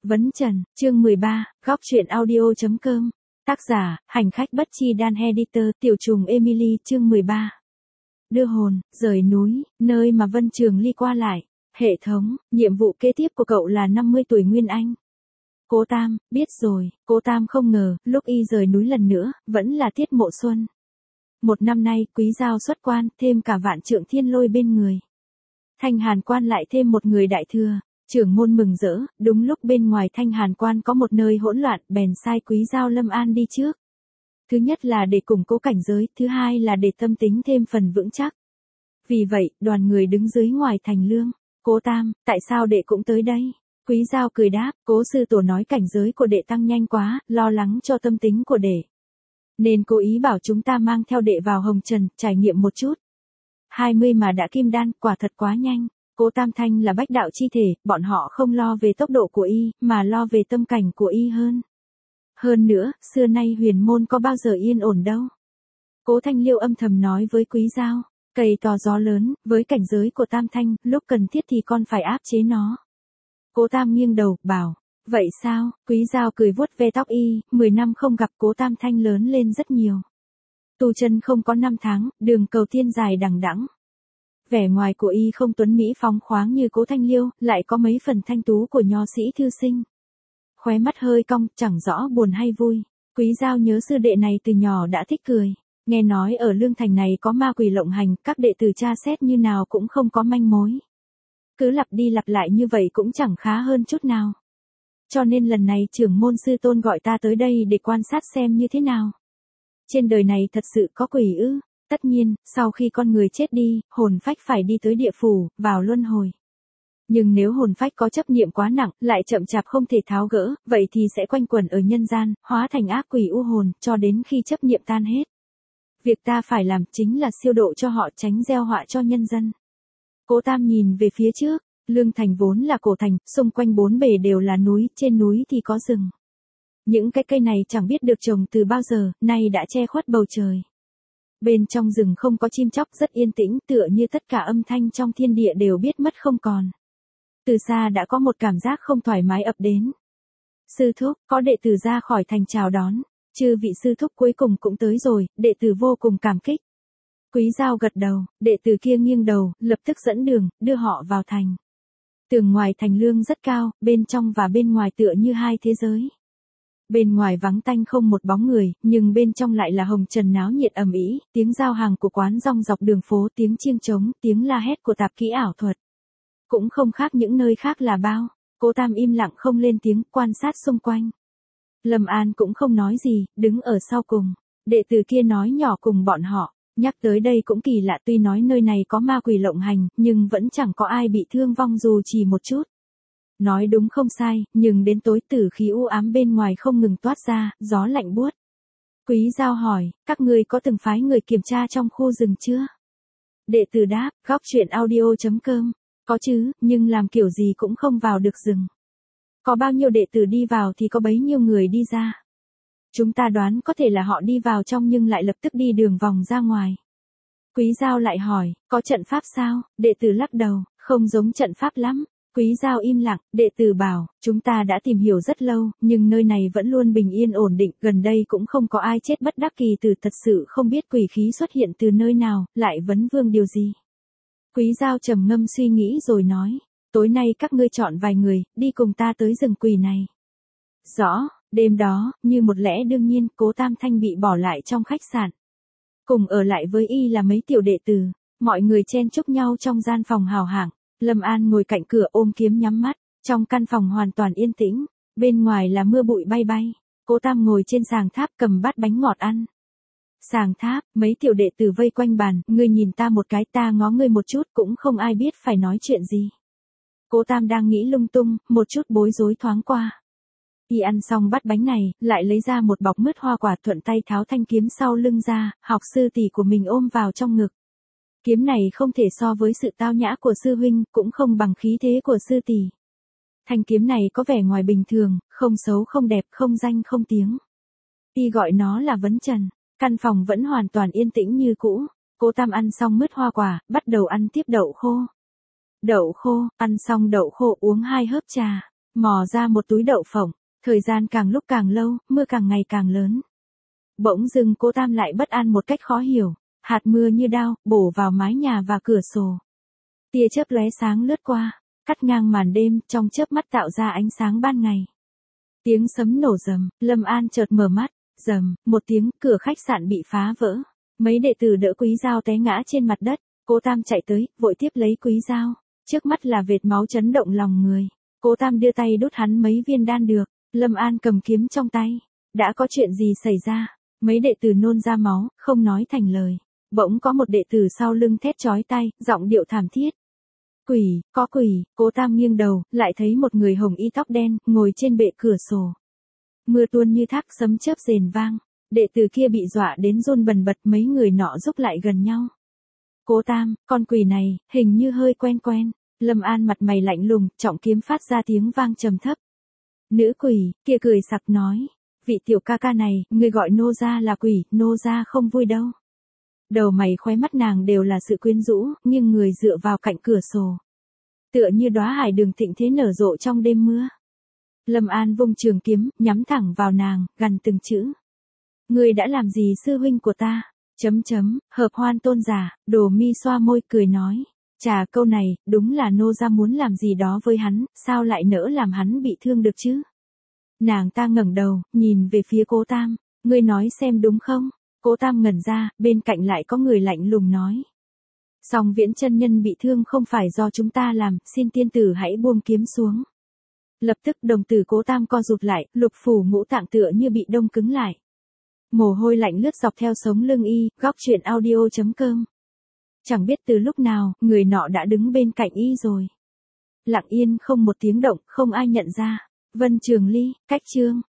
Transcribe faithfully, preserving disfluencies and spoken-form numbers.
Vấn Trần, chương mười ba, góc truyện audio.com. Tác giả, hành khách bất chi đan editor, tiểu trùng Emily, chương mười ba. Đưa hồn, rời núi, nơi mà Vân Trường Ly qua lại. Hệ thống, nhiệm vụ kế tiếp của cậu là năm mươi tuổi Nguyên Anh. Cố Tam, biết rồi, Cố Tam không ngờ, lúc y rời núi lần nữa, vẫn là tiết mộ xuân. Một năm nay, Quý Giao xuất quan, thêm cả Vạn Trượng Thiên Lôi bên người. Thanh Hàn Quan lại thêm một người đại thừa. Trưởng môn mừng rỡ, đúng lúc bên ngoài Thanh Hàn Quan có một nơi hỗn loạn, bèn sai Quý Giao Lâm An đi trước. Thứ nhất là để củng cố cảnh giới, thứ hai là để tâm tính thêm phần vững chắc. Vì vậy, đoàn người đứng dưới ngoài thành lương. Cố Tam, tại sao đệ cũng tới đây? Quý Giao cười đáp, Cố sư tổ nói cảnh giới của đệ tăng nhanh quá, lo lắng cho tâm tính của đệ. Nên cố ý bảo chúng ta mang theo đệ vào Hồng Trần, trải nghiệm một chút. hai mươi mà đã kim đan, quả thật quá nhanh. Cố Tam Thanh là bách đạo chi thể, bọn họ không lo về tốc độ của y, mà lo về tâm cảnh của y hơn. Hơn nữa, xưa nay huyền môn có bao giờ yên ổn đâu. Cố Thanh Liêu âm thầm nói với Quý Giao, cây to gió lớn, với cảnh giới của Tam Thanh, lúc cần thiết thì con phải áp chế nó. Cố Tam nghiêng đầu, bảo, vậy sao? Quý Giao cười vuốt ve tóc y, mười năm không gặp Cố Tam Thanh lớn lên rất nhiều. Tu chân không có năm tháng, đường cầu tiên dài đằng đẵng. Vẻ ngoài của y không tuấn mỹ phóng khoáng như Cố Thanh Liêu, lại có mấy phần thanh tú của nho sĩ thư sinh. Khóe mắt hơi cong, chẳng rõ buồn hay vui. Quý Giao nhớ sư đệ này từ nhỏ đã thích cười. Nghe nói ở Lương Thành này có ma quỷ lộng hành, các đệ tử tra xét như nào cũng không có manh mối. Cứ lặp đi lặp lại như vậy cũng chẳng khá hơn chút nào. Cho nên lần này trưởng môn sư tôn gọi ta tới đây để quan sát xem như thế nào. Trên đời này thật sự có quỷ ư? Tất nhiên, sau khi con người chết đi, hồn phách phải đi tới địa phủ, vào luân hồi. Nhưng nếu hồn phách có chấp niệm quá nặng, lại chậm chạp không thể tháo gỡ, vậy thì sẽ quanh quẩn ở nhân gian, hóa thành ác quỷ u hồn, cho đến khi chấp niệm tan hết. Việc ta phải làm chính là siêu độ cho họ, tránh gieo họa cho nhân dân. Cố Tam nhìn về phía trước, Lương Thành vốn là cổ thành, xung quanh bốn bề đều là núi, trên núi thì có rừng. Những cái cây này chẳng biết được trồng từ bao giờ, nay đã che khuất bầu trời. Bên trong rừng không có chim chóc, rất yên tĩnh, tựa như tất cả âm thanh trong thiên địa đều biết mất không còn. Từ xa đã có một cảm giác không thoải mái ập đến. Sư thúc, có đệ tử ra khỏi thành chào đón. Chư vị sư thúc cuối cùng cũng tới rồi, đệ tử vô cùng cảm kích. Quý Giao gật đầu, đệ tử kia nghiêng đầu, lập tức dẫn đường, đưa họ vào thành. Tường ngoài thành lương rất cao, bên trong và bên ngoài tựa như hai thế giới. Bên ngoài vắng tanh không một bóng người, nhưng bên trong lại là hồng trần náo nhiệt ầm ĩ, tiếng giao hàng của quán rong dọc đường phố, tiếng chiêng trống, tiếng la hét của tạp kỹ ảo thuật. Cũng không khác những nơi khác là bao. Cố Tam im lặng không lên tiếng, quan sát xung quanh. Lâm An cũng không nói gì, đứng ở sau cùng. Đệ tử kia nói nhỏ cùng bọn họ, nhắc tới đây cũng kỳ lạ, tuy nói nơi này có ma quỷ lộng hành, nhưng vẫn chẳng có ai bị thương vong dù chỉ một chút. Nói đúng không sai, nhưng đến tối tử khí u ám bên ngoài không ngừng toát ra, gió lạnh buốt. Quý Giao hỏi, các ngươi có từng phái người kiểm tra trong khu rừng chưa? Đệ tử đáp, góc truyện audio.com, có chứ, nhưng làm kiểu gì cũng không vào được rừng. Có bao nhiêu đệ tử đi vào thì có bấy nhiêu người đi ra. Chúng ta đoán có thể là họ đi vào trong nhưng lại lập tức đi đường vòng ra ngoài. Quý Giao lại hỏi, có trận pháp sao? Đệ tử lắc đầu, không giống trận pháp lắm. Quý Giao im lặng, đệ tử bảo, chúng ta đã tìm hiểu rất lâu, nhưng nơi này vẫn luôn bình yên ổn định, gần đây cũng không có ai chết bất đắc kỳ tử, thật sự không biết quỷ khí xuất hiện từ nơi nào, lại vấn vương điều gì. Quý Giao trầm ngâm suy nghĩ rồi nói, tối nay các ngươi chọn vài người, đi cùng ta tới rừng quỷ này. Rõ, đêm đó, như một lẽ đương nhiên, Cố Tam Thanh bị bỏ lại trong khách sạn. Cùng ở lại với y là mấy tiểu đệ tử, mọi người chen chúc nhau trong gian phòng hào hạng. Lâm An ngồi cạnh cửa ôm kiếm nhắm mắt, trong căn phòng hoàn toàn yên tĩnh, bên ngoài là mưa bụi bay bay. Cố Tam ngồi trên sàng tháp cầm bát bánh ngọt ăn. Sàng tháp, mấy tiểu đệ tử vây quanh bàn, ngươi nhìn ta một cái, ta ngó ngươi một chút, cũng không ai biết phải nói chuyện gì. Cố Tam đang nghĩ lung tung, một chút bối rối thoáng qua. Y ăn xong bát bánh này, lại lấy ra một bọc mứt hoa quả, thuận tay tháo thanh kiếm sau lưng ra, học sư tỷ của mình ôm vào trong ngực. Kiếm này không thể so với sự tao nhã của sư huynh, cũng không bằng khí thế của sư tỷ. Thanh kiếm này có vẻ ngoài bình thường, không xấu không đẹp, không danh không tiếng. Y gọi nó là Vấn Trần. Căn phòng vẫn hoàn toàn yên tĩnh như cũ. Cố Tam ăn xong mứt hoa quả, bắt đầu ăn tiếp đậu khô. Đậu khô, ăn xong đậu khô uống hai hớp trà. mò ra một túi đậu phộng, thời gian càng lúc càng lâu, mưa càng ngày càng lớn. Bỗng dưng Cố Tam lại bất an một cách khó hiểu, hạt mưa như đao, bổ vào mái nhà và cửa sổ. Tia chớp lóe sáng lướt qua, cắt ngang màn đêm, trong chớp mắt tạo ra ánh sáng ban ngày. Tiếng sấm nổ rầm, Lâm An chợt mở mắt, rầm, một tiếng, cửa khách sạn bị phá vỡ. Mấy đệ tử đỡ Quý Dao té ngã trên mặt đất, Cố Tam chạy tới, vội tiếp lấy Quý Dao. Trước mắt là vệt máu chấn động lòng người. Cố Tam đưa tay đút hắn mấy viên đan dược, Lâm An cầm kiếm trong tay. Đã có chuyện gì xảy ra? Mấy đệ tử nôn ra máu, không nói thành lời. Bỗng có một đệ tử sau lưng thét chói tai, giọng điệu thảm thiết. Quỷ, có quỷ. Cố Tam nghiêng đầu, lại thấy một người hồng y tóc đen, ngồi trên bệ cửa sổ. Mưa tuôn như thác, sấm chớp rền vang. Đệ tử kia bị dọa đến run bần bật, mấy người nọ giúp lại gần nhau. Cố Tam, con quỷ này, hình như hơi quen quen. Lâm An mặt mày lạnh lùng, trọng kiếm phát ra tiếng vang trầm thấp. Nữ quỷ, kia cười sặc nói. Vị tiểu ca ca này, người gọi nô gia là quỷ, nô gia không vui đâu. Đầu mày khóe mắt nàng đều là sự quyến rũ, nhưng người dựa vào cạnh cửa sổ. Tựa như đóa hải đường thịnh thế nở rộ trong đêm mưa. Lâm An vung trường kiếm, nhắm thẳng vào nàng, gằn từng chữ. Người đã làm gì sư huynh của ta? Chấm chấm, hợp hoan tôn giả, Đồ Mi xoa môi cười nói. Chà, câu này, đúng là nô gia muốn làm gì đó với hắn, sao lại nỡ làm hắn bị thương được chứ? Nàng ta ngẩng đầu, nhìn về phía Cố Tam, ngươi nói xem đúng không? Cố Tam ngẩn ra, bên cạnh lại có người lạnh lùng nói. Song Viễn chân nhân bị thương không phải do chúng ta làm, xin tiên tử hãy buông kiếm xuống. Lập tức đồng tử Cố Tam co rụt lại, lục phủ ngũ tạng tựa như bị đông cứng lại. Mồ hôi lạnh lướt dọc theo sống lưng y, góc truyện audio chấm com. Chẳng biết từ lúc nào, người nọ đã đứng bên cạnh y rồi. Lặng yên không một tiếng động, không ai nhận ra. Vân Trường Ly, cách chương.